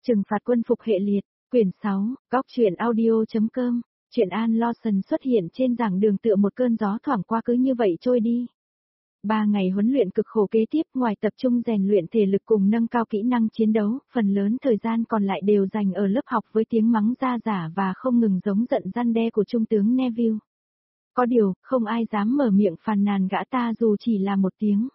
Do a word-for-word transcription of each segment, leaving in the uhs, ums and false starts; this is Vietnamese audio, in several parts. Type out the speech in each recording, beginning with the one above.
Trừng phạt quân phục hệ liệt, quyển sáu, góc truyện audio.com, chuyện An Lawson xuất hiện trên giảng đường tựa một cơn gió thoảng qua cứ như vậy trôi đi. Ba ngày huấn luyện cực khổ kế tiếp, ngoài tập trung rèn luyện thể lực cùng nâng cao kỹ năng chiến đấu, phần lớn thời gian còn lại đều dành ở lớp học với tiếng mắng ra giả và không ngừng giống giận răn đe của Trung tướng Neville. Có điều, không ai dám mở miệng phàn nàn gã ta dù chỉ là một tiếng.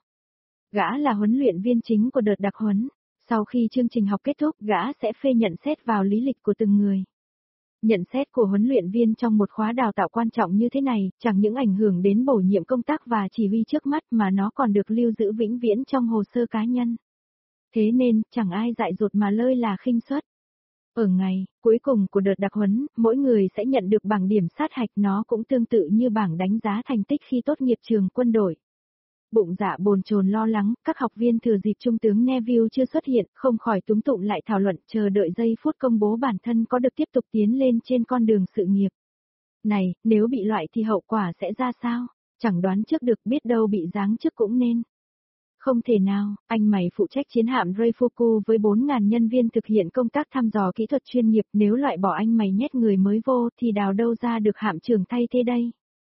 Gã là huấn luyện viên chính của đợt đặc huấn. Sau khi chương trình học kết thúc, gã sẽ phê nhận xét vào lý lịch của từng người. Nhận xét của huấn luyện viên trong một khóa đào tạo quan trọng như thế này, chẳng những ảnh hưởng đến bổ nhiệm công tác và chỉ huy trước mắt mà nó còn được lưu giữ vĩnh viễn trong hồ sơ cá nhân. Thế nên, chẳng ai dại dột mà lơi là khinh suất. Ở ngày cuối cùng của đợt đặc huấn, mỗi người sẽ nhận được bảng điểm sát hạch, nó cũng tương tự như bảng đánh giá thành tích khi tốt nghiệp trường quân đội. Bụng dạ bồn chồn lo lắng, các học viên thừa dịp Trung tướng Neville chưa xuất hiện, không khỏi túm tụm lại thảo luận, chờ đợi giây phút công bố bản thân có được tiếp tục tiến lên trên con đường sự nghiệp. Này, nếu bị loại thì hậu quả sẽ ra sao? Chẳng đoán trước được, biết đâu bị giáng chức cũng nên. Không thể nào, anh mày phụ trách chiến hạm Reifuku với bốn nghìn nhân viên thực hiện công tác thăm dò kỹ thuật chuyên nghiệp, nếu loại bỏ anh mày nhét người mới vô thì đào đâu ra được hạm trưởng thay thế đây?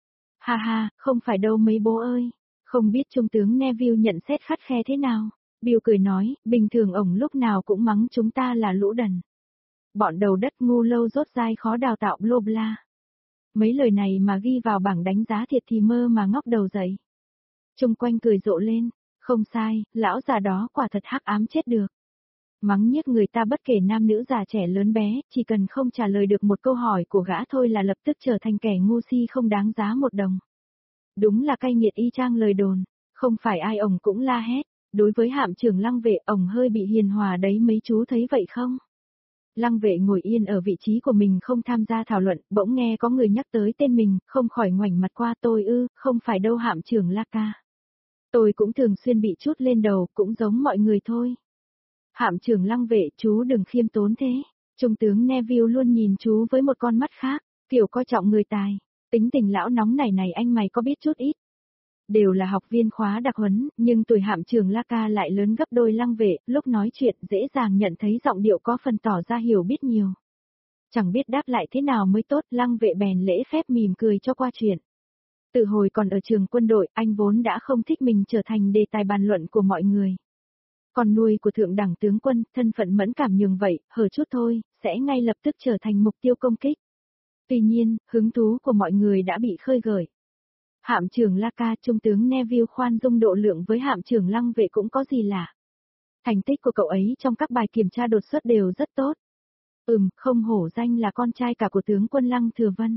Ha ha, không phải đâu mấy bố ơi. Không biết Trung tướng Neville nhận xét khắt khe thế nào? Bill cười nói, bình thường ổng lúc nào cũng mắng chúng ta là lũ đần. Bọn đầu đất ngu lâu rốt dai khó đào tạo bla bla. Mấy lời này mà ghi vào bảng đánh giá thiệt thì mơ mà ngóc đầu dậy. Trung quanh cười rộ lên, không sai, lão già đó quả thật hắc ám chết được. Mắng nhiếc người ta bất kể nam nữ già trẻ lớn bé, chỉ cần không trả lời được một câu hỏi của gã thôi là lập tức trở thành kẻ ngu si không đáng giá một đồng. Đúng là cay nghiệt y chang lời đồn, không phải ai ổng cũng la hét. Đối với hạm trưởng Lăng Vệ, ổng hơi bị hiền hòa đấy, mấy chú thấy vậy không? Lăng Vệ ngồi yên ở vị trí của mình không tham gia thảo luận, bỗng nghe có người nhắc tới tên mình, không khỏi ngoảnh mặt qua. Tôi ư, không phải đâu hạm trưởng Laka. Tôi cũng thường xuyên bị trút lên đầu, cũng giống mọi người thôi. Hạm trưởng Lăng Vệ, chú đừng khiêm tốn thế. Trung tướng Neville luôn nhìn chú với một con mắt khác, kiểu coi trọng người tài. Tính tình lão nóng này này anh mày có biết chút ít. Đều là học viên khóa đặc huấn, nhưng tuổi hạm trưởng Laka lại lớn gấp đôi Lăng Vệ, lúc nói chuyện dễ dàng nhận thấy giọng điệu có phần tỏ ra hiểu biết nhiều. Chẳng biết đáp lại thế nào mới tốt, Lăng Vệ bèn lễ phép mỉm cười cho qua chuyện. Từ hồi còn ở trường quân đội, anh vốn đã không thích mình trở thành đề tài bàn luận của mọi người. Con nuôi của thượng đẳng tướng quân, thân phận mẫn cảm nhường vậy, hở chút thôi, sẽ ngay lập tức trở thành mục tiêu công kích. Tuy nhiên, hứng thú của mọi người đã bị khơi gợi. Hạm trưởng Laka, Trung tướng Neville khoan dung độ lượng với hạm trưởng Lăng Vệ cũng có gì lạ. Thành tích của cậu ấy trong các bài kiểm tra đột xuất đều rất tốt. Ừm, không hổ danh là con trai cả của tướng quân Lăng Thừa Vân.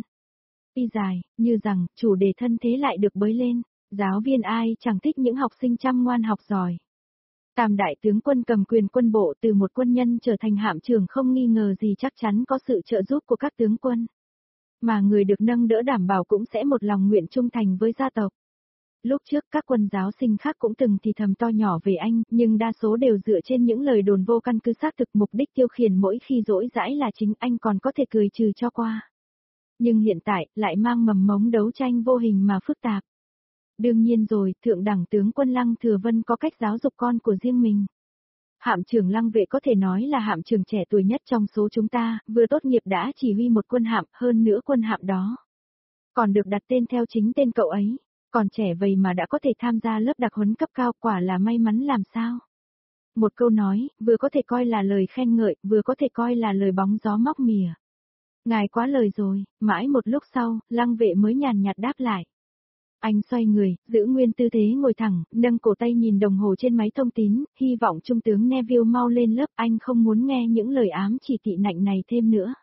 Y dài, như rằng, chủ đề thân thế lại được bới lên, giáo viên ai chẳng thích những học sinh chăm ngoan học giỏi. Tam đại tướng quân cầm quyền quân bộ từ một quân nhân trở thành hạm trưởng không nghi ngờ gì chắc chắn có sự trợ giúp của các tướng quân. Mà người được nâng đỡ đảm bảo cũng sẽ một lòng nguyện trung thành với gia tộc. Lúc trước các quân giáo sinh khác cũng từng thì thầm to nhỏ về anh, nhưng đa số đều dựa trên những lời đồn vô căn cứ xác thực, mục đích tiêu khiển mỗi khi dỗi dãi là chính anh còn có thể cười trừ cho qua. Nhưng hiện tại, lại mang mầm mống đấu tranh vô hình mà phức tạp. Đương nhiên rồi, thượng đẳng tướng quân Lăng Thừa Vân có cách giáo dục con của riêng mình. Hạm trưởng Lăng Vệ có thể nói là hạm trưởng trẻ tuổi nhất trong số chúng ta, vừa tốt nghiệp đã chỉ huy một quân hạm, hơn nữa quân hạm đó còn được đặt tên theo chính tên cậu ấy, còn trẻ vậy mà đã có thể tham gia lớp đặc huấn cấp cao, quả là may mắn làm sao. Một câu nói, vừa có thể coi là lời khen ngợi, vừa có thể coi là lời bóng gió móc mỉa. Ngài quá lời rồi, mãi một lúc sau, Lăng Vệ mới nhàn nhạt đáp lại. Anh xoay người, giữ nguyên tư thế ngồi thẳng, nâng cổ tay nhìn đồng hồ trên máy thông tín, hy vọng Trung tướng Neville mau lên lớp, anh không muốn nghe những lời ám chỉ tị nạnh này thêm nữa.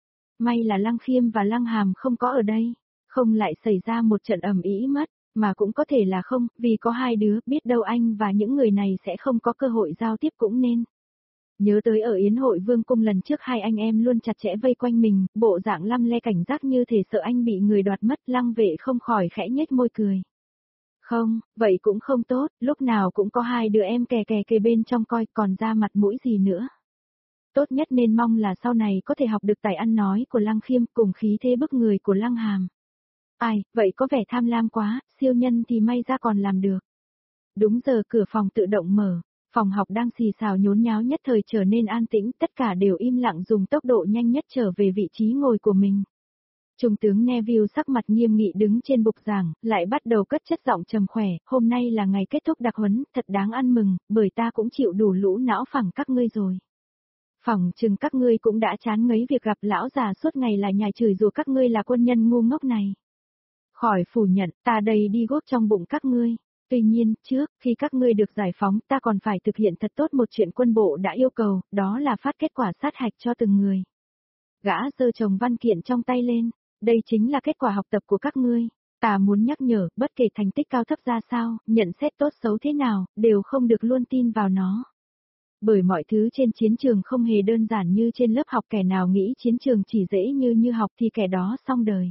May là Lăng Khiêm và Lăng Hàm không có ở đây, không lại xảy ra một trận ầm ĩ mất, mà cũng có thể là không, vì có hai đứa, biết đâu anh và những người này sẽ không có cơ hội giao tiếp cũng nên. Nhớ tới ở Yến hội Vương cung lần trước hai anh em luôn chặt chẽ vây quanh mình, bộ dạng lăm le cảnh giác như thể sợ anh bị người đoạt mất, Lăng Vệ không khỏi khẽ nhếch môi cười. Không, vậy cũng không tốt, lúc nào cũng có hai đứa em kè kè kề bên trong coi, còn ra mặt mũi gì nữa. Tốt nhất nên mong là sau này có thể học được tài ăn nói của Lăng Khiêm cùng khí thế bức người của Lăng Hàm. Ai, vậy có vẻ tham lam quá, siêu nhân thì may ra còn làm được. Đúng giờ cửa phòng tự động mở. Phòng học đang xì xào nhốn nháo nhất thời trở nên an tĩnh, tất cả đều im lặng dùng tốc độ nhanh nhất trở về vị trí ngồi của mình. Trung tướng Neville sắc mặt nghiêm nghị đứng trên bục giảng, lại bắt đầu cất chất giọng trầm khỏe, hôm nay là ngày kết thúc đặc huấn, thật đáng ăn mừng, bởi ta cũng chịu đủ lũ não phẳng các ngươi rồi. Phỏng chừng các ngươi cũng đã chán ngấy việc gặp lão già suốt ngày là nhài chửi rủa các ngươi là quân nhân ngu ngốc này. Khỏi phủ nhận, ta đây đi góp trong bụng các ngươi. Tuy nhiên, trước, khi các ngươi được giải phóng, ta còn phải thực hiện thật tốt một chuyện quân bộ đã yêu cầu, đó là phát kết quả sát hạch cho từng người. Gã giơ chồng văn kiện trong tay lên, đây chính là kết quả học tập của các ngươi. Ta muốn nhắc nhở, bất kể thành tích cao thấp ra sao, nhận xét tốt xấu thế nào, đều không được luôn tin vào nó. Bởi mọi thứ trên chiến trường không hề đơn giản như trên lớp học, kẻ nào nghĩ chiến trường chỉ dễ như như học thì kẻ đó xong đời.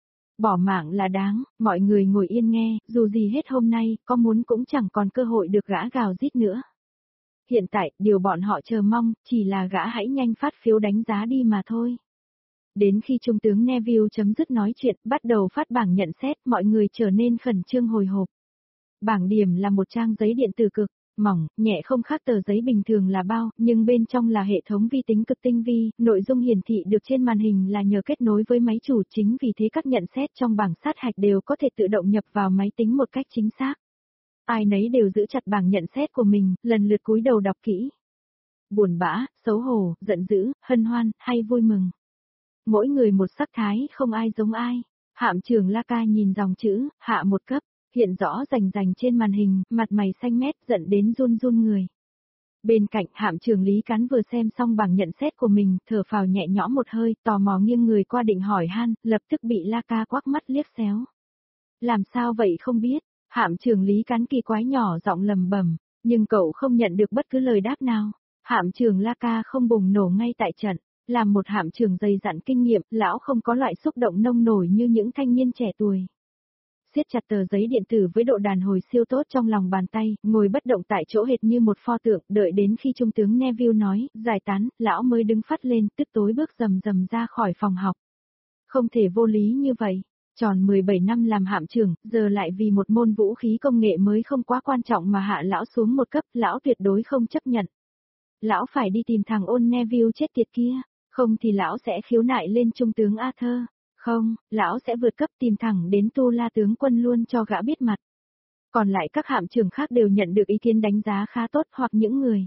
Bỏ mạng là đáng, mọi người ngồi yên nghe, dù gì hết hôm nay, có muốn cũng chẳng còn cơ hội được gã gào rít nữa. Hiện tại, điều bọn họ chờ mong, chỉ là gã hãy nhanh phát phiếu đánh giá đi mà thôi. Đến khi Trung tướng Neville chấm dứt nói chuyện, bắt đầu phát bảng nhận xét, mọi người trở nên khẩn trương hồi hộp. Bảng điểm là một trang giấy điện tử cực mỏng, nhẹ không khác tờ giấy bình thường là bao, nhưng bên trong là hệ thống vi tính cực tinh vi, nội dung hiển thị được trên màn hình là nhờ kết nối với máy chủ, chính vì thế các nhận xét trong bảng sát hạch đều có thể tự động nhập vào máy tính một cách chính xác. Ai nấy đều giữ chặt bảng nhận xét của mình, lần lượt cúi đầu đọc kỹ. Buồn bã, xấu hổ, giận dữ, hân hoan, hay vui mừng. Mỗi người một sắc thái, không ai giống ai. Hạm trưởng La Ca nhìn dòng chữ, hạ một cấp, hiện rõ rành rành trên màn hình, mặt mày xanh mét, giận đến run run người. Bên cạnh, hạm trưởng Lý Cán vừa xem xong bảng nhận xét của mình, thở phào nhẹ nhõm một hơi, tò mò nghiêng người qua định hỏi han, lập tức bị La Ca quắc mắt liếc xéo. Làm sao vậy không biết, hạm trưởng Lý Cán kỳ quái nhỏ giọng lầm bầm, nhưng cậu không nhận được bất cứ lời đáp nào. Hạm trưởng La Ca không bùng nổ ngay tại trận. Làm một hạm trưởng dày dặn kinh nghiệm, lão không có loại xúc động nông nổi như những thanh niên trẻ tuổi. Siết chặt tờ giấy điện tử với độ đàn hồi siêu tốt trong lòng bàn tay, ngồi bất động tại chỗ hệt như một pho tượng, đợi đến khi Trung tướng Neville nói, giải tán, lão mới đứng phắt lên, tức tối bước rầm rầm ra khỏi phòng học. Không thể vô lý như vậy, tròn mười bảy năm làm hạm trưởng, giờ lại vì một môn vũ khí công nghệ mới không quá quan trọng mà hạ lão xuống một cấp, lão tuyệt đối không chấp nhận. Lão phải đi tìm thằng ôn Neville chết tiệt kia. Không thì lão sẽ khiếu nại lên Trung tướng Arthur. Không, lão sẽ vượt cấp tìm thẳng đến Tu La tướng quân luôn cho gã biết mặt. Còn lại các hạm trưởng khác đều nhận được ý kiến đánh giá khá tốt hoặc những người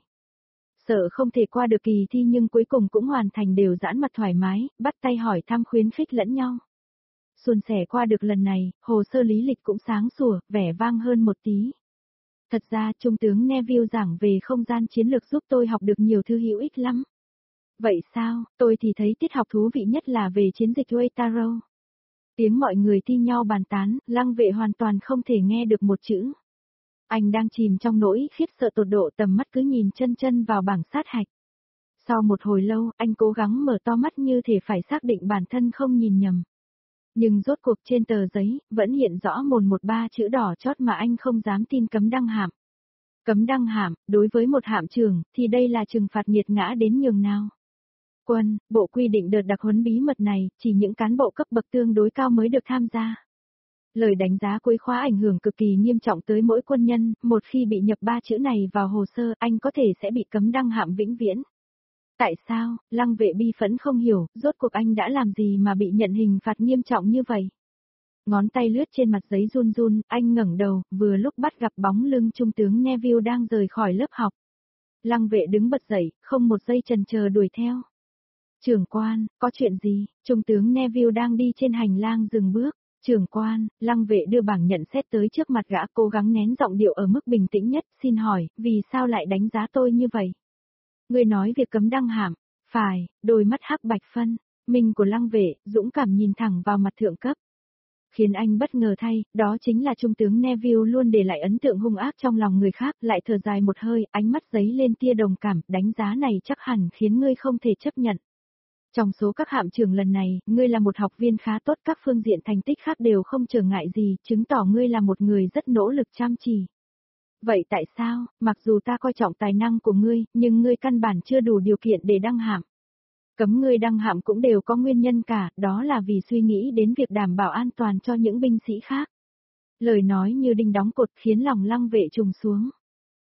sợ không thể qua được kỳ thi nhưng cuối cùng cũng hoàn thành đều giãn mặt thoải mái, bắt tay hỏi thăm khuyến khích lẫn nhau. Suôn sẻ qua được lần này, hồ sơ lý lịch cũng sáng sủa, vẻ vang hơn một tí. Thật ra Trung tướng Neville giảng về không gian chiến lược giúp tôi học được nhiều thứ hữu ích lắm. Vậy sao, tôi thì thấy tiết học thú vị nhất là về chiến dịch Waitarou. Tiếng mọi người thi nhau bàn tán, Lăng Vệ hoàn toàn không thể nghe được một chữ. Anh đang chìm trong nỗi khiếp sợ tột độ, tầm mắt cứ nhìn chân chân vào bảng sát hạch. Sau một hồi lâu, anh cố gắng mở to mắt như thể phải xác định bản thân không nhìn nhầm. Nhưng rốt cuộc trên tờ giấy, vẫn hiện rõ mồn một ba chữ đỏ chót mà anh không dám tin: cấm đăng hạm. Cấm đăng hạm, đối với một hạm trưởng, thì đây là trừng phạt nghiệt ngã đến nhường nào. Quân, bộ quy định đợt đặc huấn bí mật này, chỉ những cán bộ cấp bậc tương đối cao mới được tham gia. Lời đánh giá cuối khóa ảnh hưởng cực kỳ nghiêm trọng tới mỗi quân nhân, một khi bị nhập ba chữ này vào hồ sơ, anh có thể sẽ bị cấm đăng hạm vĩnh viễn. Tại sao, Lăng Vệ bi phẫn không hiểu, rốt cuộc anh đã làm gì mà bị nhận hình phạt nghiêm trọng như vậy? Ngón tay lướt trên mặt giấy run run, anh ngẩng đầu, vừa lúc bắt gặp bóng lưng Trung tướng Neville đang rời khỏi lớp học. Lăng Vệ đứng bật dậy, không một giây chần chờ đuổi theo. Trưởng quan, có chuyện gì? Trung tướng Neville đang đi trên hành lang dừng bước. Trưởng quan, Lăng Vệ đưa bảng nhận xét tới trước mặt gã, cố gắng nén giọng điệu ở mức bình tĩnh nhất, xin hỏi, vì sao lại đánh giá tôi như vậy? Ngươi nói việc cấm đăng hạm, phải, đôi mắt hắc bạch phân, minh của Lăng Vệ, dũng cảm nhìn thẳng vào mặt thượng cấp. Khiến anh bất ngờ thay, đó chính là Trung tướng Neville luôn để lại ấn tượng hung ác trong lòng người khác, lại thở dài một hơi, ánh mắt giấy lên tia đồng cảm, đánh giá này chắc hẳn khiến ngươi không thể chấp nhận. Trong số các hạm trưởng lần này, ngươi là một học viên khá tốt, các phương diện thành tích khác đều không trở ngại gì, chứng tỏ ngươi là một người rất nỗ lực chăm chỉ. Vậy tại sao, mặc dù ta coi trọng tài năng của ngươi, nhưng ngươi căn bản chưa đủ điều kiện để đăng hạm? Cấm ngươi đăng hạm cũng đều có nguyên nhân cả, đó là vì suy nghĩ đến việc đảm bảo an toàn cho những binh sĩ khác. Lời nói như đinh đóng cột khiến lòng Lăng Vệ trùng xuống.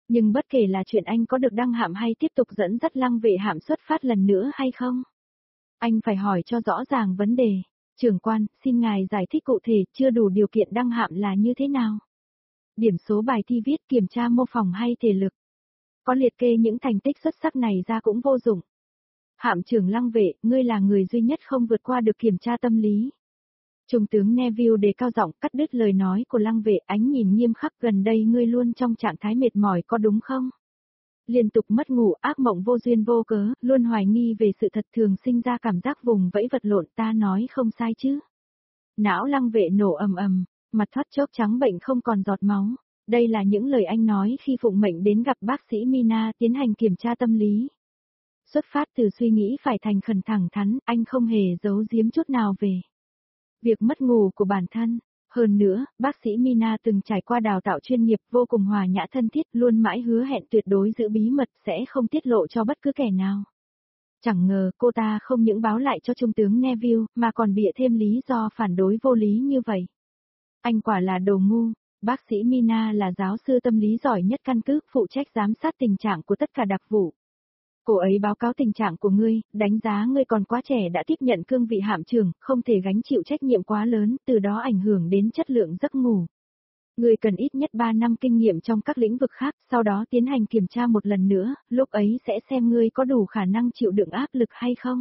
Nhưng bất kể là chuyện anh có được đăng hạm hay tiếp tục dẫn dắt Lăng Vệ hạm xuất phát lần nữa hay không, anh phải hỏi cho rõ ràng vấn đề. Trưởng quan, xin ngài giải thích cụ thể chưa đủ điều kiện đăng hạm là như thế nào? Điểm số bài thi viết kiểm tra mô phỏng hay thể lực. Có liệt kê những thành tích xuất sắc này ra cũng vô dụng. Hạm trưởng Lăng Vệ, ngươi là người duy nhất không vượt qua được kiểm tra tâm lý. Trung tướng Neville đề cao giọng cắt đứt lời nói của Lăng Vệ, ánh nhìn nghiêm khắc, gần đây ngươi luôn trong trạng thái mệt mỏi có đúng không? Liên tục mất ngủ, ác mộng vô duyên vô cớ, luôn hoài nghi về sự thật, thường sinh ra cảm giác vùng vẫy vật lộn, ta nói không sai chứ? Não Lăng Vệ nổ ầm ầm, mặt thoát chốc trắng bệnh không còn giọt máu. Đây là những lời anh nói khi phụng mệnh đến gặp bác sĩ Mina tiến hành kiểm tra tâm lý. Xuất phát từ suy nghĩ phải thành khẩn thẳng thắn, anh không hề giấu giếm chút nào về việc mất ngủ của bản thân. Hơn nữa, bác sĩ Mina từng trải qua đào tạo chuyên nghiệp, vô cùng hòa nhã thân thiết, luôn mãi hứa hẹn tuyệt đối giữ bí mật, sẽ không tiết lộ cho bất cứ kẻ nào. Chẳng ngờ cô ta không những báo lại cho Trung tướng Neville, mà còn bịa thêm lý do phản đối vô lý như vậy. Anh quả là đồ ngu. Bác sĩ Mina là giáo sư tâm lý giỏi nhất căn cứ, phụ trách giám sát tình trạng của tất cả đặc vụ. Cô ấy báo cáo tình trạng của ngươi, đánh giá ngươi còn quá trẻ đã tiếp nhận cương vị hạm trưởng, không thể gánh chịu trách nhiệm quá lớn, từ đó ảnh hưởng đến chất lượng giấc ngủ. Ngươi cần ít nhất ba năm kinh nghiệm trong các lĩnh vực khác, sau đó tiến hành kiểm tra một lần nữa, lúc ấy sẽ xem ngươi có đủ khả năng chịu đựng áp lực hay không.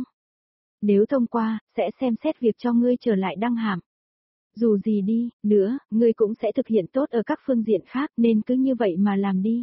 Nếu thông qua, sẽ xem xét việc cho ngươi trở lại đăng hạm. Dù gì đi, nữa, ngươi cũng sẽ thực hiện tốt ở các phương diện khác, nên cứ như vậy mà làm đi.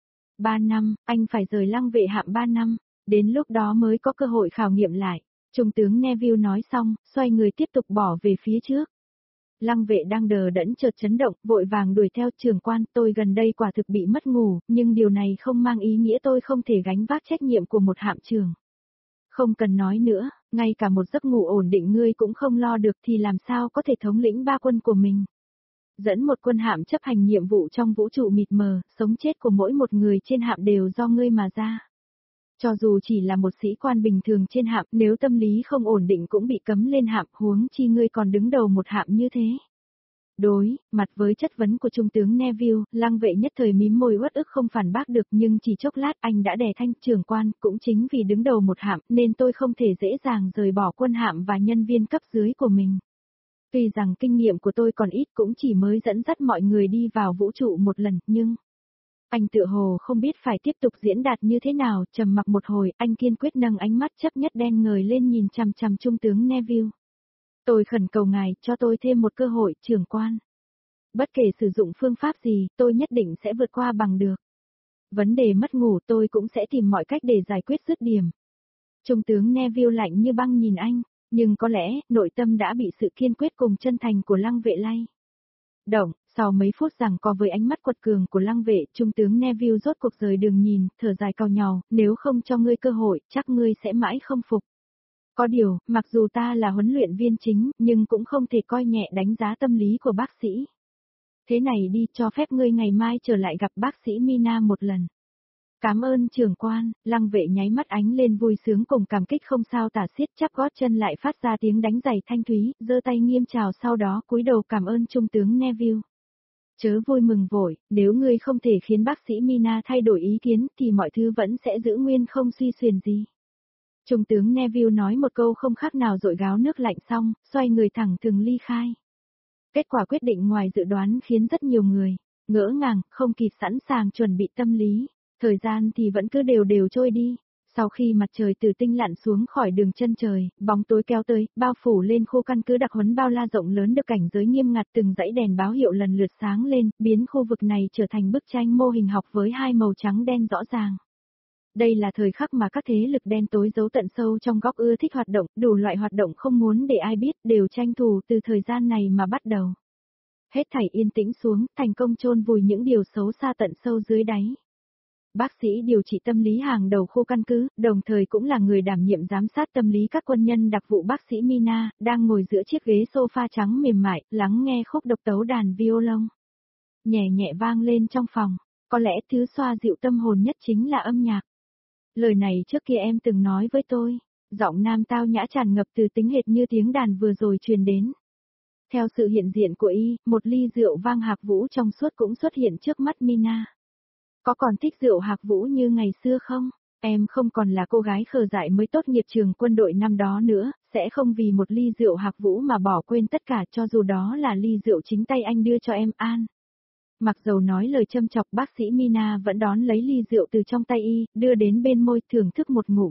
Ba năm, anh phải rời Lăng Vệ hạm ba năm, đến lúc đó mới có cơ hội khảo nghiệm lại. Trung tướng Neville nói xong, xoay người tiếp tục bỏ về phía trước. Lăng Vệ đang đờ đẫn chợt chấn động, vội vàng đuổi theo. Trưởng quan, tôi gần đây quả thực bị mất ngủ, nhưng điều này không mang ý nghĩa tôi không thể gánh vác trách nhiệm của một hạm trưởng. Không cần nói nữa, ngay cả một giấc ngủ ổn định ngươi cũng không lo được thì làm sao có thể thống lĩnh ba quân của mình. Dẫn một quân hạm chấp hành nhiệm vụ trong vũ trụ mịt mờ, sống chết của mỗi một người trên hạm đều do ngươi mà ra. Cho dù chỉ là một sĩ quan bình thường trên hạm, nếu tâm lý không ổn định cũng bị cấm lên hạm, huống chi ngươi còn đứng đầu một hạm như thế. Đối mặt với chất vấn của Trung tướng Neville, Lăng Vệ nhất thời mím môi uất ức không phản bác được, nhưng chỉ chốc lát anh đã đè thanh. Trưởng quan, cũng chính vì đứng đầu một hạm nên tôi không thể dễ dàng rời bỏ quân hạm và nhân viên cấp dưới của mình. Tuy rằng kinh nghiệm của tôi còn ít, cũng chỉ mới dẫn dắt mọi người đi vào vũ trụ một lần, nhưng anh tựa hồ không biết phải tiếp tục diễn đạt như thế nào. Trầm mặc một hồi, anh kiên quyết nâng ánh mắt chấp nhất đen ngời lên nhìn chằm chằm Trung tướng Neville. Tôi khẩn cầu ngài, cho tôi thêm một cơ hội, trưởng quan. Bất kể sử dụng phương pháp gì, tôi nhất định sẽ vượt qua bằng được. Vấn đề mất ngủ tôi cũng sẽ tìm mọi cách để giải quyết dứt điểm. Trung tướng Neville lạnh như băng nhìn anh, nhưng có lẽ, nội tâm đã bị sự kiên quyết cùng chân thành của Lăng Vệ lay động. Sau mấy phút giằng co với ánh mắt quật cường của Lăng Vệ, Trung tướng Neville rốt cuộc rời đường nhìn, thở dài cau nhàu, nếu không cho ngươi cơ hội, chắc ngươi sẽ mãi không phục. Có điều, mặc dù ta là huấn luyện viên chính, nhưng cũng không thể coi nhẹ đánh giá tâm lý của bác sĩ. Thế này đi, cho phép ngươi ngày mai trở lại gặp bác sĩ Mina một lần. Cảm ơn trưởng quan. Lăng Vệ nháy mắt ánh lên vui sướng cùng cảm kích không sao tả xiết, chắp gót chân lại phát ra tiếng đánh giày thanh thúy, giơ tay nghiêm chào, sau đó cúi đầu cảm ơn Trung tướng Neville. Chớ vui mừng vội, nếu ngươi không thể khiến bác sĩ Mina thay đổi ý kiến thì mọi thứ vẫn sẽ giữ nguyên không suy xuyển gì. Trung tướng Neville nói một câu không khác nào dội gáo nước lạnh xong, xoay người thẳng thừng ly khai. Kết quả quyết định ngoài dự đoán khiến rất nhiều người ngỡ ngàng, không kịp sẵn sàng chuẩn bị tâm lý. Thời gian thì vẫn cứ đều đều trôi đi. Sau khi mặt trời từ tinh lặn xuống khỏi đường chân trời, bóng tối kéo tới, bao phủ lên khu căn cứ đặc huấn bao la rộng lớn được cảnh giới nghiêm ngặt, từng dãy đèn báo hiệu lần lượt sáng lên, biến khu vực này trở thành bức tranh mô hình học với hai màu trắng đen rõ ràng. Đây là thời khắc mà các thế lực đen tối giấu tận sâu trong góc ưa thích hoạt động, đủ loại hoạt động không muốn để ai biết, đều tranh thủ từ thời gian này mà bắt đầu. Hết thảy yên tĩnh xuống, thành công chôn vùi những điều xấu xa tận sâu dưới đáy. Bác sĩ điều trị tâm lý hàng đầu khu căn cứ, đồng thời cũng là người đảm nhiệm giám sát tâm lý các quân nhân đặc vụ bác sĩ Mina, đang ngồi giữa chiếc ghế sofa trắng mềm mại, lắng nghe khúc độc tấu đàn violon. Nhẹ nhẹ vang lên trong phòng, có lẽ thứ xoa dịu tâm hồn nhất chính là âm nhạc. Lời này trước kia em từng nói với tôi, giọng nam tao nhã tràn ngập từ tính hệt như tiếng đàn vừa rồi truyền đến. Theo sự hiện diện của y, một ly rượu vang hạc vũ trong suốt cũng xuất hiện trước mắt Mina. Có còn thích rượu hạc vũ như ngày xưa không? Em không còn là cô gái khờ dại mới tốt nghiệp trường quân đội năm đó nữa, sẽ không vì một ly rượu hạc vũ mà bỏ quên tất cả cho dù đó là ly rượu chính tay anh đưa cho em An. Mặc dầu nói lời châm chọc, bác sĩ Mina vẫn đón lấy ly rượu từ trong tay y, đưa đến bên môi thưởng thức một ngụm.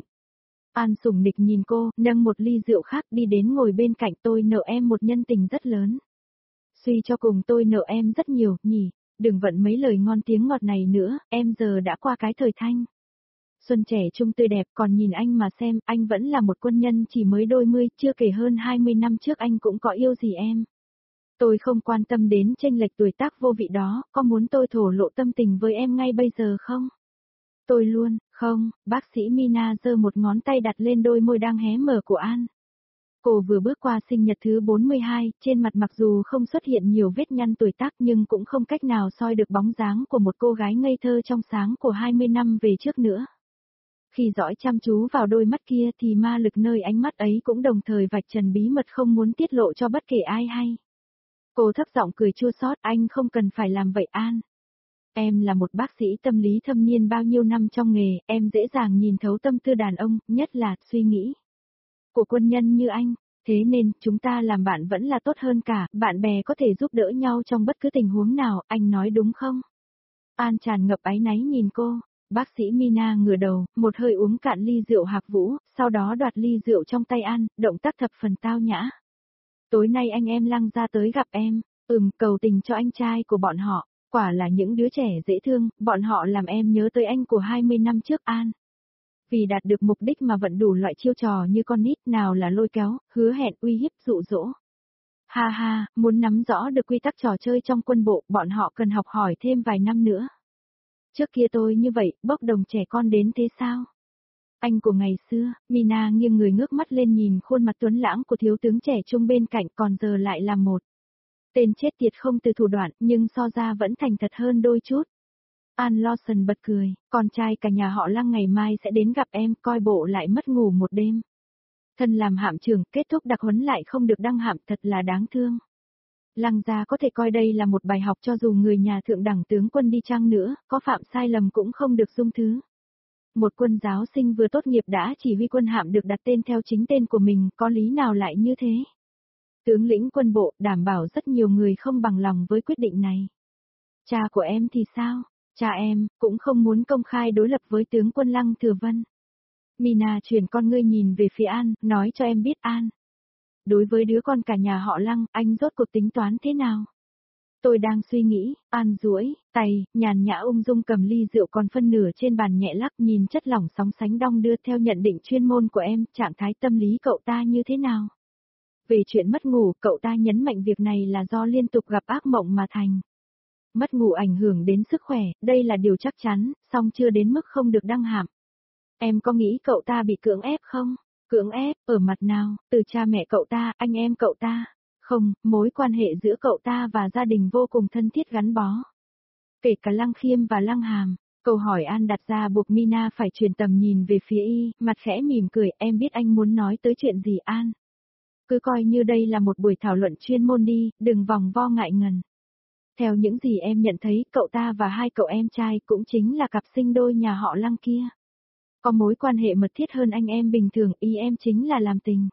An sủng nịch nhìn cô, nâng một ly rượu khác đi đến ngồi bên cạnh. Tôi nợ em một nhân tình rất lớn. Suy cho cùng tôi nợ em rất nhiều, nhỉ, đừng vận mấy lời ngon tiếng ngọt này nữa, em giờ đã qua cái thời thanh. Xuân trẻ trung tươi đẹp, còn nhìn anh mà xem, anh vẫn là một quân nhân chỉ mới đôi mươi, chưa kể hơn hai mươi năm trước anh cũng có yêu gì em. Tôi không quan tâm đến chênh lệch tuổi tác vô vị đó, có muốn tôi thổ lộ tâm tình với em ngay bây giờ không? Tôi luôn, không, bác sĩ Mina giơ một ngón tay đặt lên đôi môi đang hé mở của An. Cô vừa bước qua sinh nhật thứ bốn mươi hai, trên mặt mặc dù không xuất hiện nhiều vết nhăn tuổi tác nhưng cũng không cách nào soi được bóng dáng của một cô gái ngây thơ trong sáng của hai mươi năm về trước nữa. Khi dõi chăm chú vào đôi mắt kia thì ma lực nơi ánh mắt ấy cũng đồng thời vạch trần bí mật không muốn tiết lộ cho bất kể ai hay. Cô thấp giọng cười chua xót, anh không cần phải làm vậy An. Em là một bác sĩ tâm lý thâm niên bao nhiêu năm trong nghề, em dễ dàng nhìn thấu tâm tư đàn ông, nhất là suy nghĩ của quân nhân như anh. Thế nên, chúng ta làm bạn vẫn là tốt hơn cả, bạn bè có thể giúp đỡ nhau trong bất cứ tình huống nào, anh nói đúng không? An tràn ngập áy náy nhìn cô. Bác sĩ Mina ngửa đầu, một hơi uống cạn ly rượu hạc vũ, sau đó đoạt ly rượu trong tay An, động tác thập phần tao nhã. Tối nay anh em Lăng ra tới gặp em, ừm, cầu tình cho anh trai của bọn họ, quả là những đứa trẻ dễ thương, bọn họ làm em nhớ tới anh của hai mươi năm trước An. Vì đạt được mục đích mà vẫn đủ loại chiêu trò như con nít, nào là lôi kéo, hứa hẹn, uy hiếp, dụ dỗ. Ha ha, muốn nắm rõ được quy tắc trò chơi trong quân bộ, bọn họ cần học hỏi thêm vài năm nữa. Trước kia tôi như vậy, bốc đồng trẻ con đến thế sao? Anh của ngày xưa, Mina nghiêng người ngước mắt lên nhìn khuôn mặt tuấn lãng của thiếu tướng trẻ trung bên cạnh, còn giờ lại là một tên chết tiệt không từ thủ đoạn, nhưng so ra vẫn thành thật hơn đôi chút. An Lawson bật cười, con trai cả nhà họ Lăng ngày mai sẽ đến gặp em, coi bộ lại mất ngủ một đêm. Thân làm hạm trưởng, kết thúc đặc huấn lại không được đăng hạm, thật là đáng thương. Lăng gia có thể coi đây là một bài học, cho dù người nhà thượng đẳng tướng quân đi chăng nữa, có phạm sai lầm cũng không được dung thứ. Một quân giáo sinh vừa tốt nghiệp đã chỉ huy quân hạm được đặt tên theo chính tên của mình, có lý nào lại như thế? Tướng lĩnh quân bộ đảm bảo rất nhiều người không bằng lòng với quyết định này. Cha của em thì sao? Cha em cũng không muốn công khai đối lập với tướng quân Lăng Thừa Vân. Mina chuyển con ngươi nhìn về phía An, nói cho em biết An. Đối với đứa con cả nhà họ Lăng, anh rốt cuộc tính toán thế nào? Tôi đang suy nghĩ, An duỗi tay, nhàn nhã ung dung cầm ly rượu còn phân nửa trên bàn nhẹ lắc, nhìn chất lỏng sóng sánh đong đưa. Theo nhận định chuyên môn của em, trạng thái tâm lý cậu ta như thế nào? Về chuyện mất ngủ, cậu ta nhấn mạnh việc này là do liên tục gặp ác mộng mà thành. Mất ngủ ảnh hưởng đến sức khỏe, đây là điều chắc chắn, song chưa đến mức không được đăng hạm. Em có nghĩ cậu ta bị cưỡng ép không? Cưỡng ép, ở mặt nào, từ cha mẹ cậu ta, anh em cậu ta? Không, mối quan hệ giữa cậu ta và gia đình vô cùng thân thiết gắn bó. Kể cả Lăng Khiêm và Lăng Hàm. Câu hỏi An đặt ra buộc Mina phải chuyển tầm nhìn về phía y, mặt khẽ mỉm cười, em biết anh muốn nói tới chuyện gì An. Cứ coi như đây là một buổi thảo luận chuyên môn đi, đừng vòng vo ngại ngần. Theo những gì em nhận thấy, cậu ta và hai cậu em trai cũng chính là cặp sinh đôi nhà họ Lăng kia. Có mối quan hệ mật thiết hơn anh em bình thường, ý em chính là làm tình.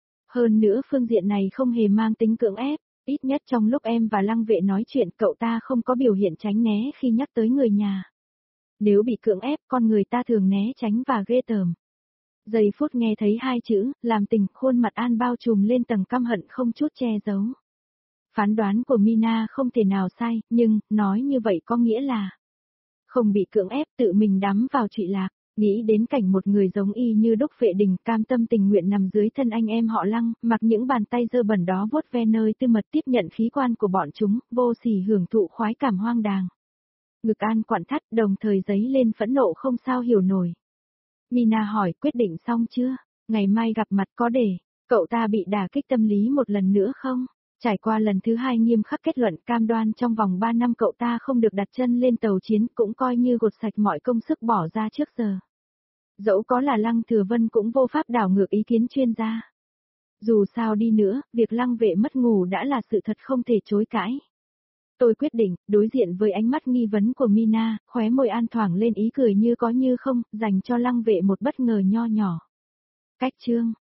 Hơn nữa phương diện này không hề mang tính cưỡng ép, ít nhất trong lúc em và Lăng Vệ nói chuyện, cậu ta không có biểu hiện tránh né khi nhắc tới người nhà. Nếu bị cưỡng ép, con người ta thường né tránh và ghê tởm. Giây phút nghe thấy hai chữ, làm tình, khuôn mặt An bao trùm lên tầng căm hận không chút che giấu. Phán đoán của Mina không thể nào sai, nhưng, nói như vậy có nghĩa là không bị cưỡng ép, tự mình đắm vào trụy lạc. Nghĩ đến cảnh một người giống y như Đúc Vệ Đình, cam tâm tình nguyện nằm dưới thân anh em họ Lăng, mặc những bàn tay dơ bẩn đó vuốt ve nơi tư mật, tiếp nhận khí quan của bọn chúng, vô sỉ hưởng thụ khoái cảm hoang đàng. Ngực An quặn thắt, đồng thời dấy lên phẫn nộ không sao hiểu nổi. Mina hỏi, quyết định xong chưa? Ngày mai gặp mặt có để cậu ta bị đả kích tâm lý một lần nữa không? Trải qua lần thứ hai nghiêm khắc kết luận cam đoan trong vòng ba năm cậu ta không được đặt chân lên tàu chiến, cũng coi như gột sạch mọi công sức bỏ ra trước giờ. Dẫu có là Lăng Thừa Vân cũng vô pháp đảo ngược ý kiến chuyên gia. Dù sao đi nữa, việc Lăng Vệ mất ngủ đã là sự thật không thể chối cãi. Tôi quyết định, đối diện với ánh mắt nghi vấn của Mina, khóe môi An thoảng lên ý cười như có như không, dành cho Lăng Vệ một bất ngờ nho nhỏ. Cách chương